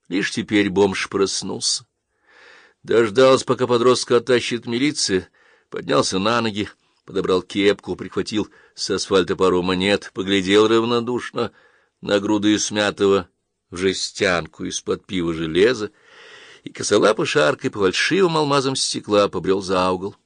Лишь теперь бомж проснулся. Дождался, пока подростка оттащит милиция, поднялся на ноги, подобрал кепку, прихватил с асфальта пару монет, поглядел равнодушно на груды смятого в жестянку из-под пива железа и косолапой шаркой по фальшивым алмазам стекла побрел за угол.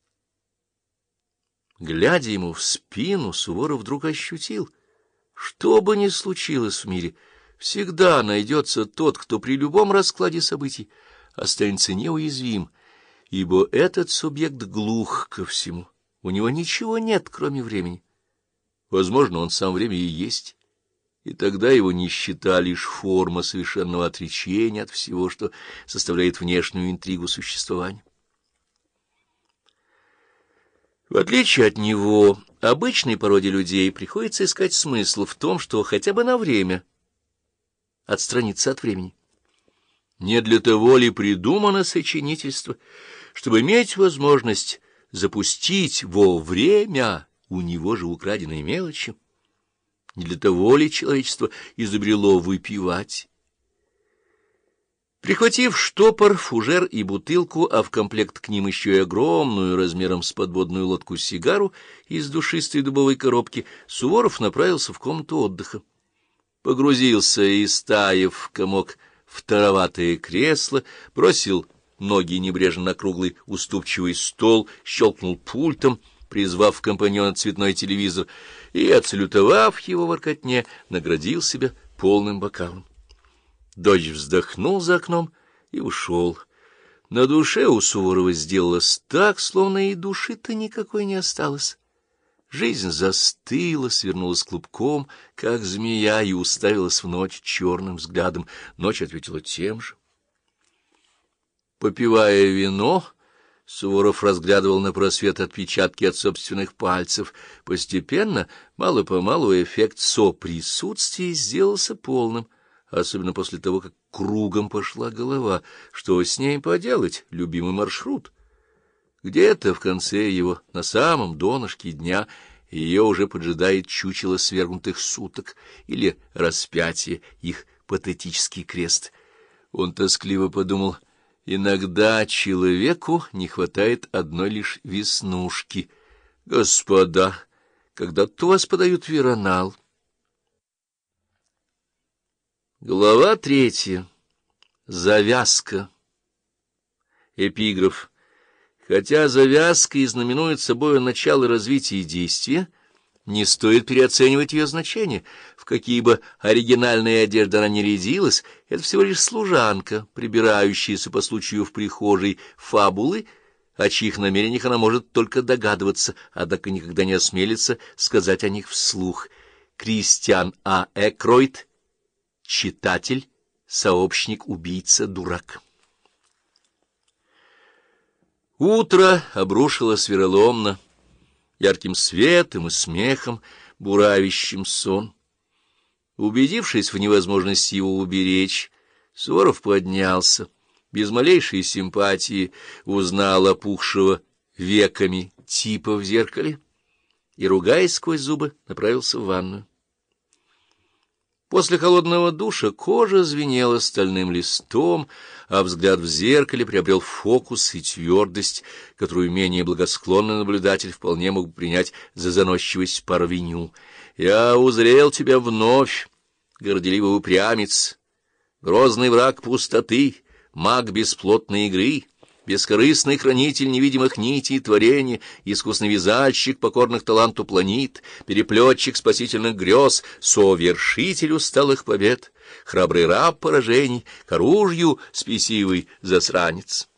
Глядя ему в спину, Суворов вдруг ощутил, что бы ни случилось в мире, всегда найдется тот, кто при любом раскладе событий останется неуязвим, ибо этот субъект глух ко всему, у него ничего нет, кроме времени. Возможно, он сам время и есть, и тогда его нищета — лишь форма совершенного отречения от всего, что составляет внешнюю интригу существования. В отличие от него, обычной породе людей приходится искать смысл в том, что хотя бы на время отстраниться от времени. Не для того ли придумано сочинительство, чтобы иметь возможность запустить во время у него же украденные мелочи? Не для того ли человечество изобрело выпивать? Прихватив штопор, фужер и бутылку, а в комплект к ним еще и огромную размером с подводную лодку сигару из душистой дубовой коробки, Суворов направился в комнату отдыха. Погрузился, истаив в комок, в тароватое кресло, бросил ноги небрежно на круглый уступчивый стол, щелкнул пультом, призвав компаньона цветной телевизор, и, отсалютовав его воркотне, наградил себя полным бокалом. Дождь вздохнул за окном и ушел. На душе у Суворова сделалось так, словно и души-то никакой не осталось. Жизнь застыла, свернулась клубком, как змея, и уставилась в ночь черным взглядом. Ночь ответила тем же. Попивая вино, Суворов разглядывал на просвет отпечатки от собственных пальцев. Постепенно, мало-помалу, эффект соприсутствия сделался полным, особенно после того, как кругом пошла голова. Что с ней поделать, любимый маршрут? Где-то в конце его, на самом донышке дня, ее уже поджидает чучело свергнутых суток или распятие, их патетический крест. Он тоскливо подумал: иногда человеку не хватает одной лишь веснушки. Господа, когда-то у вас подают веронал. Глава 3. Завязка. Эпиграф. Хотя завязка и знаменует собой начало развития действия, не стоит переоценивать ее значение. В какие бы оригинальные одежды она ни рядилась, это всего лишь служанка, прибирающаяся по случаю в прихожей фабулы, о чьих намерениях она может только догадываться, однако никогда не осмелится сказать о них вслух. Кристиан А. Экройд, читатель, сообщник, убийца, дурак. Утро обрушилось вероломно, ярким светом и смехом, буравящим сон. Убедившись в невозможности его уберечь, Суворов поднялся, без малейшей симпатии узнал опухшего веками типа в зеркале и, ругаясь сквозь зубы, направился в ванную. После холодного душа кожа звенела стальным листом, а взгляд в зеркале приобрел фокус и твердость, которую менее благосклонный наблюдатель вполне мог бы принять за заносчивость парвеню. «Я узрел тебя вновь, горделивый упрямец, грозный враг пустоты, маг бесплотной игры». Бескорыстный хранитель невидимых нитей творения, искусный вязальщик покорных таланту планет, переплетчик спасительных грез, совершитель усталых побед, храбрый раб поражений, к оружию спесивый засранец.